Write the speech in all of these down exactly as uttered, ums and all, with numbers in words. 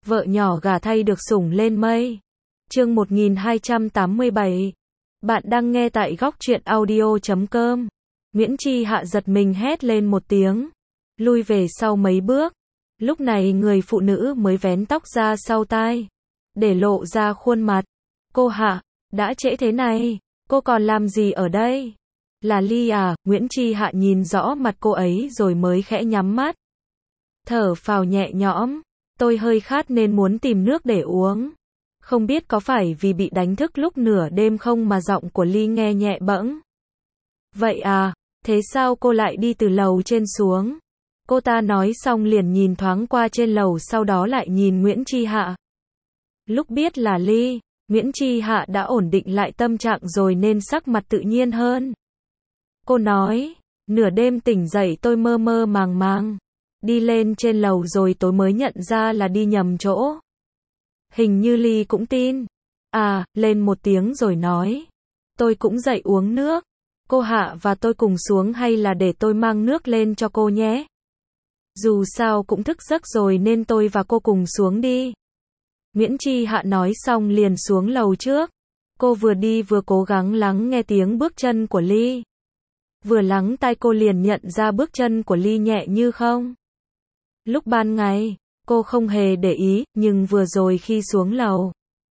Vợ nhỏ gả thay được sủng lên mây. Chương một nghìn hai trăm tám mươi bảy. Bạn đang nghe tại góc truyện audio chấm com. Nguyễn Chi Hạ giật mình hét lên một tiếng, lui về sau mấy bước. Lúc này người phụ nữ mới vén tóc ra sau tai, để lộ ra khuôn mặt. Cô Hạ, đã trễ thế này, cô còn làm gì ở đây? Là Ly à? Nguyễn Chi Hạ nhìn rõ mặt cô ấy rồi mới khẽ nhắm mắt, thở phào nhẹ nhõm. Tôi hơi khát nên muốn tìm nước để uống. Không biết có phải vì bị đánh thức lúc nửa đêm không mà giọng của Ly nghe nhẹ bẫng. Vậy à, thế sao cô lại đi từ lầu trên xuống? Cô ta nói xong liền nhìn thoáng qua trên lầu, sau đó lại nhìn Nguyễn Chi Hạ. Lúc biết là Ly, Nguyễn Chi Hạ đã ổn định lại tâm trạng rồi nên sắc mặt tự nhiên hơn. Cô nói, nửa đêm tỉnh dậy tôi mơ mơ màng màng. Đi lên trên lầu rồi tôi mới nhận ra là đi nhầm chỗ. Hình như Ly cũng tin. À, lên một tiếng rồi nói. Tôi cũng dậy uống nước. Cô Hạ và tôi cùng xuống hay là để tôi mang nước lên cho cô nhé? Dù sao cũng thức giấc rồi nên tôi và cô cùng xuống đi. Nguyễn Chi Hạ nói xong liền xuống lầu trước. Cô vừa đi vừa cố gắng lắng nghe tiếng bước chân của Ly. Vừa lắng tai cô liền nhận ra bước chân của Ly nhẹ như không. Lúc ban ngày, cô không hề để ý, nhưng vừa rồi khi xuống lầu,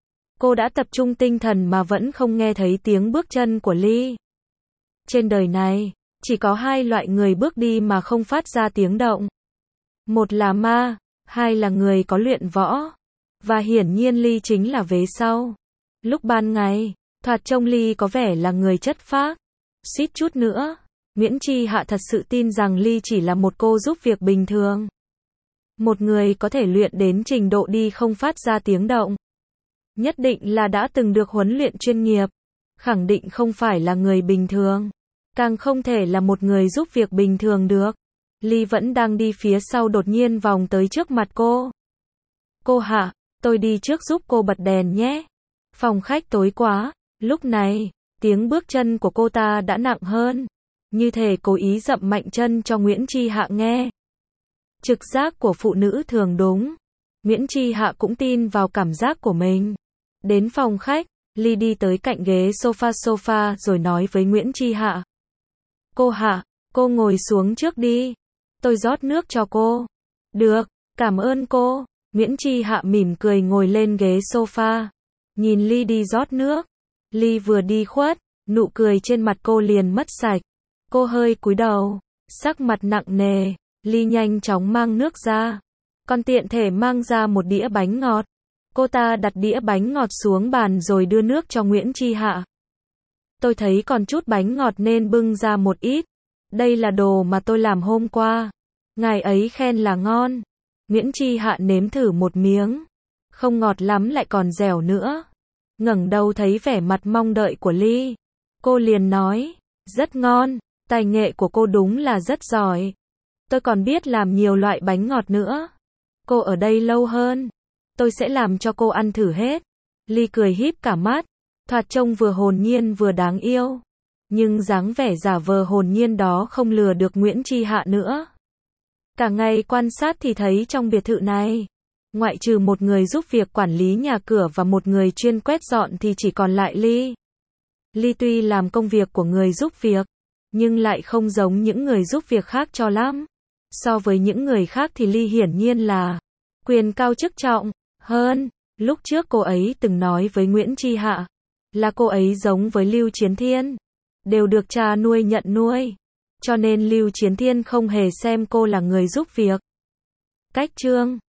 cô đã tập trung tinh thần mà vẫn không nghe thấy tiếng bước chân của Ly. Trên đời này, chỉ có hai loại người bước đi mà không phát ra tiếng động. Một là ma, hai là người có luyện võ. Và hiển nhiên Ly chính là vế sau. Lúc ban ngày, thoạt trông Ly có vẻ là người chất phác. Suýt chút nữa, Nguyễn Chi Hạ thật sự tin rằng Ly chỉ là một cô giúp việc bình thường. Một người có thể luyện đến trình độ đi không phát ra tiếng động, nhất định là đã từng được huấn luyện chuyên nghiệp. Khẳng định không phải là người bình thường. Càng không thể là một người giúp việc bình thường được. Ly vẫn đang đi phía sau đột nhiên vòng tới trước mặt cô. Cô Hạ, tôi đi trước giúp cô bật đèn nhé. Phòng khách tối quá. Lúc này, tiếng bước chân của cô ta đã nặng hơn. Như thể cố ý dậm mạnh chân cho Nguyễn Chi Hạ nghe. Trực giác của phụ nữ thường đúng. Nguyễn Chi Hạ cũng tin vào cảm giác của mình. Đến phòng khách, Ly đi tới cạnh ghế sofa sofa rồi nói với Nguyễn Chi Hạ. Cô Hạ, cô ngồi xuống trước đi. Tôi rót nước cho cô. Được, cảm ơn cô. Nguyễn Chi Hạ mỉm cười ngồi lên ghế sofa. Nhìn Ly đi rót nước. Ly vừa đi khuất, nụ cười trên mặt cô liền mất sạch. Cô hơi cúi đầu, sắc mặt nặng nề. Ly nhanh chóng mang nước ra. Còn tiện thể mang ra một đĩa bánh ngọt. Cô ta đặt đĩa bánh ngọt xuống bàn rồi đưa nước cho Nguyễn Chi Hạ. Tôi thấy còn chút bánh ngọt nên bưng ra một ít. Đây là đồ mà tôi làm hôm qua. Ngài ấy khen là ngon. Nguyễn Chi Hạ nếm thử một miếng. Không ngọt lắm lại còn dẻo nữa. Ngẩng đầu thấy vẻ mặt mong đợi của Ly. Cô liền nói, rất ngon, tài nghệ của cô đúng là rất giỏi. Tôi còn biết làm nhiều loại bánh ngọt nữa. Cô ở đây lâu hơn, tôi sẽ làm cho cô ăn thử hết. Ly cười híp cả mắt, thoạt trông vừa hồn nhiên vừa đáng yêu. Nhưng dáng vẻ giả vờ hồn nhiên đó không lừa được Nguyễn Chi Hạ nữa. Cả ngày quan sát thì thấy trong biệt thự này, ngoại trừ một người giúp việc quản lý nhà cửa và một người chuyên quét dọn thì chỉ còn lại Ly. Ly tuy làm công việc của người giúp việc, nhưng lại không giống những người giúp việc khác cho lắm. So với những người khác thì Ly hiển nhiên là quyền cao chức trọng hơn. Lúc trước cô ấy từng nói với Nguyễn Chi Hạ là cô ấy giống với Lưu Chiến Thiên, đều được cha nuôi nhận nuôi, cho nên Lưu Chiến Thiên không hề xem cô là người giúp việc. Cách chương